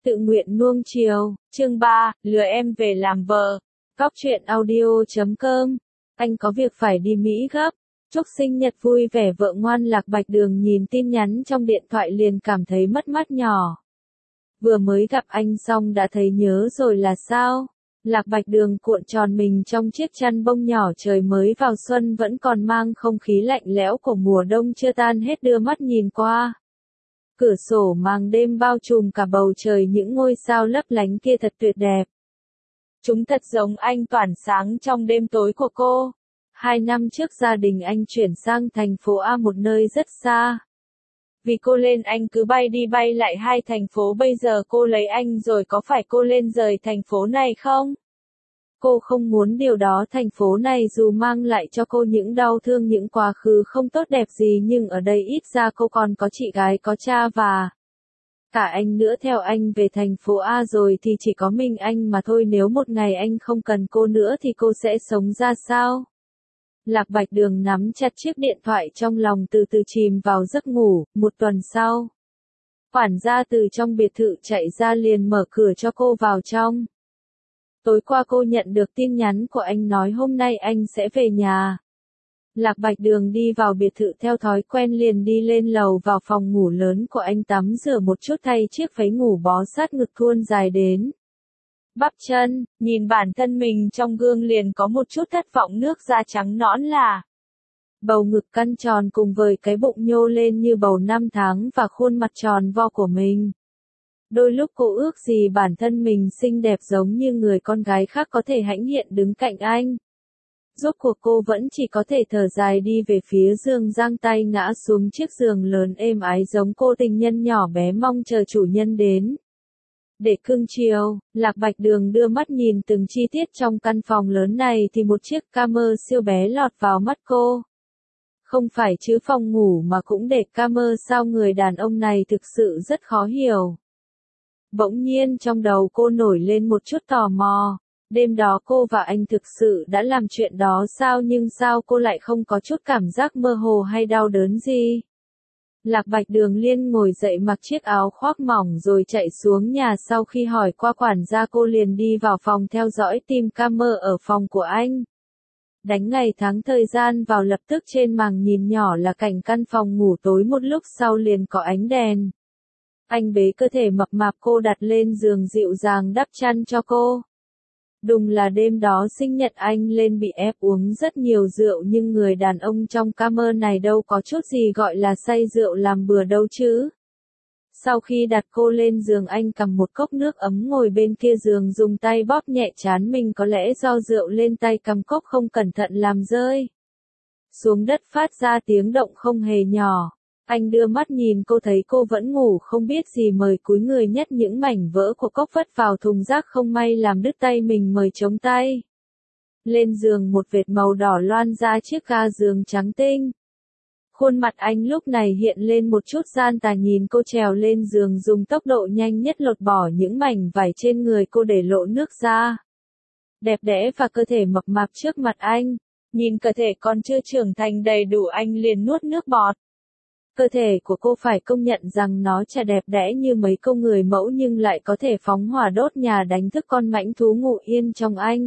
Tự nguyện nuông chiều, chương 3, lừa em về làm vợ. Góc truyện audio.com. Anh có việc phải đi Mỹ gấp. Chúc sinh nhật vui vẻ vợ ngoan. Lạc Bạch Đường nhìn tin nhắn trong điện thoại liền cảm thấy mất mát nhỏ. Vừa mới gặp anh xong đã thấy nhớ rồi là sao? Lạc Bạch Đường cuộn tròn mình trong chiếc chăn bông nhỏ, trời mới vào xuân vẫn còn mang không khí lạnh lẽo của mùa đông chưa tan hết, đưa mắt nhìn qua. Cửa sổ màng đêm bao trùm cả bầu trời, những ngôi sao lấp lánh kia thật tuyệt đẹp. Chúng thật giống anh tỏa sáng trong đêm tối của cô. 2 năm trước gia đình anh chuyển sang thành phố A, một nơi rất xa. Vì cô lên anh cứ bay đi bay lại 2 thành phố, bây giờ cô lấy anh rồi, có phải cô lên rời thành phố này không? Cô không muốn điều đó. Thành phố này dù mang lại cho cô những đau thương, những quá khứ không tốt đẹp gì, nhưng ở đây ít ra cô còn có chị gái, có cha và cả anh nữa. Theo anh về thành phố A rồi thì chỉ có mình anh mà thôi. Nếu một ngày anh không cần cô nữa thì cô sẽ sống ra sao? Lạc Bạch Đường nắm chặt chiếc điện thoại trong lòng, từ từ chìm vào giấc ngủ. Một tuần sau, quản gia từ trong biệt thự chạy ra liền mở cửa cho cô vào trong. Tối qua cô nhận được tin nhắn của anh nói hôm nay anh sẽ về nhà. Lạc Bạch Đường đi vào biệt thự theo thói quen, liền đi lên lầu vào phòng ngủ lớn của anh, tắm rửa một chút, thay chiếc váy ngủ bó sát ngực thuôn dài đến bắp chân, nhìn bản thân mình trong gương liền có một chút thất vọng. Nước da trắng nõn là bầu ngực căng tròn cùng với cái bụng nhô lên như bầu 5 tháng và khuôn mặt tròn vo của mình. Đôi lúc cô ước gì bản thân mình xinh đẹp giống như người con gái khác có thể hãnh diện đứng cạnh anh. Rốt cuộc cô vẫn chỉ có thể thở dài đi về phía giường, giang tay ngã xuống chiếc giường lớn êm ái giống cô tình nhân nhỏ bé mong chờ chủ nhân đến để cưng chiều. Lạc Bạch Đường đưa mắt nhìn từng chi tiết trong căn phòng lớn này thì một chiếc camera siêu bé lọt vào mắt cô. Không phải chứ phòng ngủ mà cũng để camera sao? Người đàn ông này thực sự rất khó hiểu. Bỗng nhiên trong đầu cô nổi lên một chút tò mò. Đêm đó cô và anh thực sự đã làm chuyện đó sao? Nhưng sao cô lại không có chút cảm giác mơ hồ hay đau đớn gì? Lạc Bạch Đường liền ngồi dậy, mặc chiếc áo khoác mỏng rồi chạy xuống nhà. Sau khi hỏi qua quản gia, cô liền đi vào phòng theo dõi tìm camera ở phòng của anh. Đánh ngày tháng thời gian vào, lập tức trên màn nhìn nhỏ là cảnh căn phòng ngủ tối. Một lúc sau liền có ánh đèn. Anh bế cơ thể mập mạp cô đặt lên giường, dịu dàng đắp chăn cho cô. Đúng là đêm đó sinh nhật anh lên bị ép uống rất nhiều rượu, nhưng người đàn ông trong camera này đâu có chút gì gọi là say rượu làm bừa đâu chứ. Sau khi đặt cô lên giường, anh cầm một cốc nước ấm ngồi bên kia giường, dùng tay bóp nhẹ trán mình, có lẽ do rượu lên tay, cầm cốc không cẩn thận làm rơi xuống đất, phát ra tiếng động không hề nhỏ. Anh đưa mắt nhìn cô, thấy cô vẫn ngủ không biết gì, mời cúi người nhét những mảnh vỡ của cốc vất vào thùng rác, không may làm đứt tay mình, mời chống tay lên giường. Một vệt màu đỏ loan ra chiếc ga giường trắng tinh. Khuôn mặt anh lúc này hiện lên một chút gian tà, nhìn cô trèo lên giường, dùng tốc độ nhanh nhất lột bỏ những mảnh vải trên người cô để lộ nước da đẹp đẽ và cơ thể mập mạp trước mặt anh. Nhìn cơ thể còn chưa trưởng thành đầy đủ, anh liền nuốt nước bọt. Cơ thể của cô phải công nhận rằng nó chả đẹp đẽ như mấy cô người mẫu, nhưng lại có thể phóng hỏa đốt nhà, đánh thức con mãnh thú ngủ yên trong anh.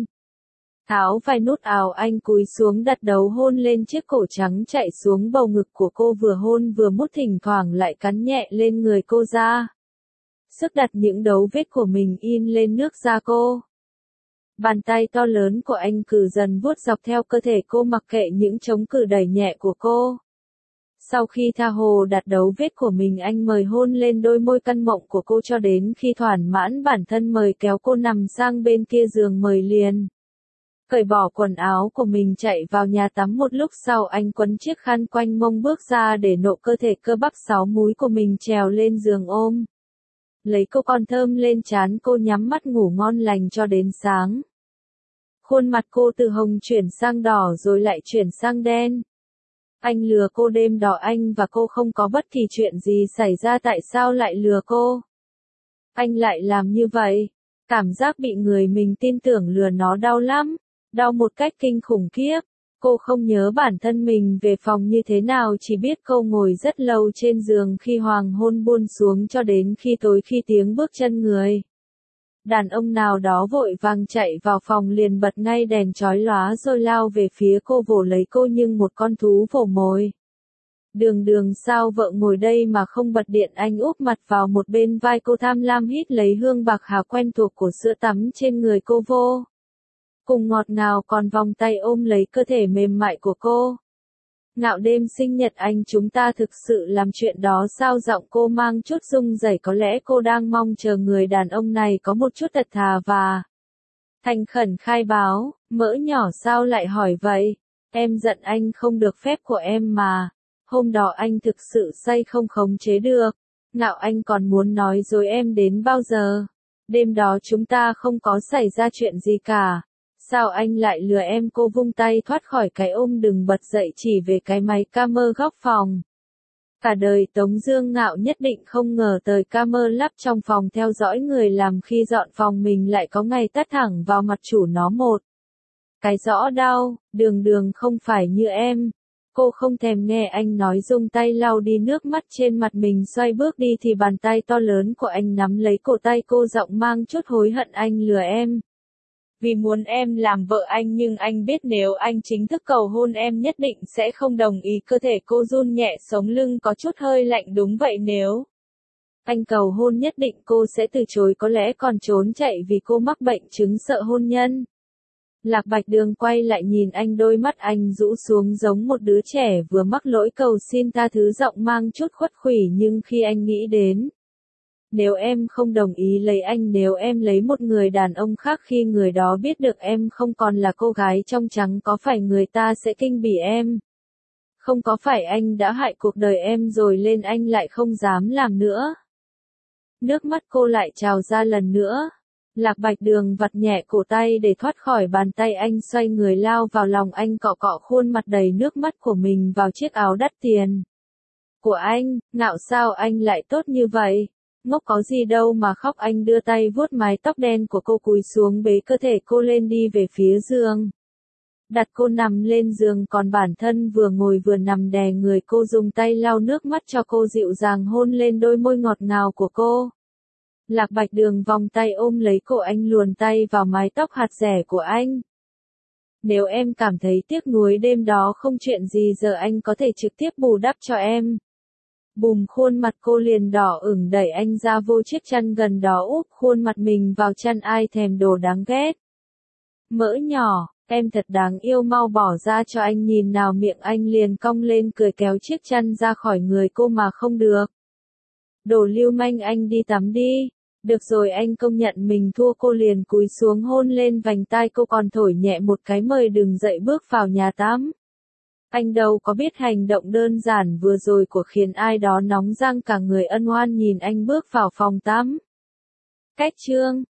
Tháo vài nút áo, anh cúi xuống đặt đầu hôn lên chiếc cổ trắng chạy xuống bầu ngực của cô, vừa hôn vừa mút, thỉnh thoảng lại cắn nhẹ lên người cô ra sức đặt những dấu vết của mình in lên nước da cô. Bàn tay to lớn của anh cứ dần vuốt dọc theo cơ thể cô, mặc kệ những chống cự đẩy nhẹ của cô. Sau khi tha hồ đặt dấu vết của mình, anh mời hôn lên đôi môi căn mộng của cô cho đến khi thỏa mãn bản thân, mời kéo cô nằm sang bên kia giường, mời liền cởi bỏ quần áo của mình, chạy vào nhà tắm. Một lúc sau anh quấn chiếc khăn quanh mông bước ra để nộ cơ thể cơ bắp 6 múi của mình, trèo lên giường ôm lấy cô, còn thơm lên trán cô, nhắm mắt ngủ ngon lành cho đến sáng. Khuôn mặt cô từ hồng chuyển sang đỏ rồi lại chuyển sang đen. Anh lừa cô đêm đó, anh và cô không có bất kỳ chuyện gì xảy ra, tại sao lại lừa cô? Anh lại làm như vậy. Cảm giác bị người mình tin tưởng lừa nó đau lắm, đau một cách kinh khủng khiếp. Cô không nhớ bản thân mình về phòng như thế nào, chỉ biết cô ngồi rất lâu trên giường khi hoàng hôn buông xuống cho đến khi tối, khi tiếng bước chân người đàn ông nào đó vội vàng chạy vào phòng liền bật ngay đèn chói lóa rồi lao về phía cô, vồ lấy cô như một con thú vồ mồi. Đường Đường, sao vợ ngồi đây mà không bật điện? Anh úp mặt vào một bên vai cô, tham lam hít lấy hương bạc hà quen thuộc của sữa tắm trên người cô, vô cùng ngọt ngào, còn vòng tay ôm lấy cơ thể mềm mại của cô. Ngạo, đêm sinh nhật anh chúng ta thực sự làm chuyện đó sao? Giọng cô mang chút run rẩy, có lẽ cô đang mong chờ người đàn ông này có một chút thật thà và thành khẩn khai báo. Mỡ nhỏ, sao lại hỏi vậy? Em giận anh không được phép của em mà. Hôm đó anh thực sự say không khống chế được. Ngạo, anh còn muốn nói dối em đến bao giờ? Đêm đó chúng ta không có xảy ra chuyện gì cả. Sao anh lại lừa em? Cô vung tay thoát khỏi cái ôm, đừng bật dậy, chỉ về cái máy camera góc phòng. Cả đời Tống Dương Ngạo nhất định không ngờ tới camera lắp trong phòng theo dõi người làm khi dọn phòng mình lại có ngày tát thẳng vào mặt chủ nó một cái rõ đau. Đường Đường, không phải như em. Cô không thèm nghe anh nói, dùng tay lau đi nước mắt trên mặt mình, xoay bước đi thì bàn tay to lớn của anh nắm lấy cổ tay cô, giọng mang chút hối hận. Anh lừa em vì muốn em làm vợ anh, nhưng anh biết nếu anh chính thức cầu hôn em nhất định sẽ không đồng ý. Cơ thể cô run nhẹ, sống lưng có chút hơi lạnh. Đúng vậy, nếu anh cầu hôn nhất định cô sẽ từ chối, có lẽ còn trốn chạy vì cô mắc bệnh chứng sợ hôn nhân. Lạc Bạch Đường quay lại nhìn anh, đôi mắt anh rũ xuống giống một đứa trẻ vừa mắc lỗi cầu xin tha thứ, giọng mang chút khuất khủy. Nhưng khi anh nghĩ đến nếu em không đồng ý lấy anh, nếu em lấy một người đàn ông khác, khi người đó biết được em không còn là cô gái trong trắng, có phải người ta sẽ kinh bỉ em? Không, có phải anh đã hại cuộc đời em rồi lên anh lại không dám làm nữa? Nước mắt cô lại trào ra lần nữa. Lạc Bạch Đường vặt nhẹ cổ tay để thoát khỏi bàn tay anh, xoay người lao vào lòng anh, cọ cọ khuôn mặt đầy nước mắt của mình vào chiếc áo đắt tiền của anh. Ngạo, sao anh lại tốt như vậy? Ngốc có gì đâu mà khóc. Anh đưa tay vuốt mái tóc đen của cô, cúi xuống bế cơ thể cô lên đi về phía giường. Đặt cô nằm lên giường, còn bản thân vừa ngồi vừa nằm đè người cô, dùng tay lau nước mắt cho cô, dịu dàng hôn lên đôi môi ngọt ngào của cô. Lạc Bạch Đường vòng tay ôm lấy cổ anh, luồn tay vào mái tóc hạt rẻ của anh. Nếu em cảm thấy tiếc nuối đêm đó không chuyện gì, giờ anh có thể trực tiếp bù đắp cho em. Bùm, khuôn mặt cô liền đỏ ửng, đẩy anh ra vô chiếc chăn gần đó, úp khuôn mặt mình vào chăn. Ai thèm, đồ đáng ghét. Mỡ nhỏ, em thật đáng yêu, mau bỏ ra cho anh nhìn nào. Miệng anh liền cong lên cười, kéo chiếc chăn ra khỏi người cô. Mà không được. Đồ lưu manh, anh đi tắm đi. Được rồi, anh công nhận mình thua. Cô liền cúi xuống hôn lên vành tai cô, còn thổi nhẹ một cái mời đừng dậy bước vào nhà tắm. Anh đâu có biết hành động đơn giản vừa rồi của khiến ai đó nóng rang cả người, ân oan nhìn anh bước vào phòng tắm. Cách chương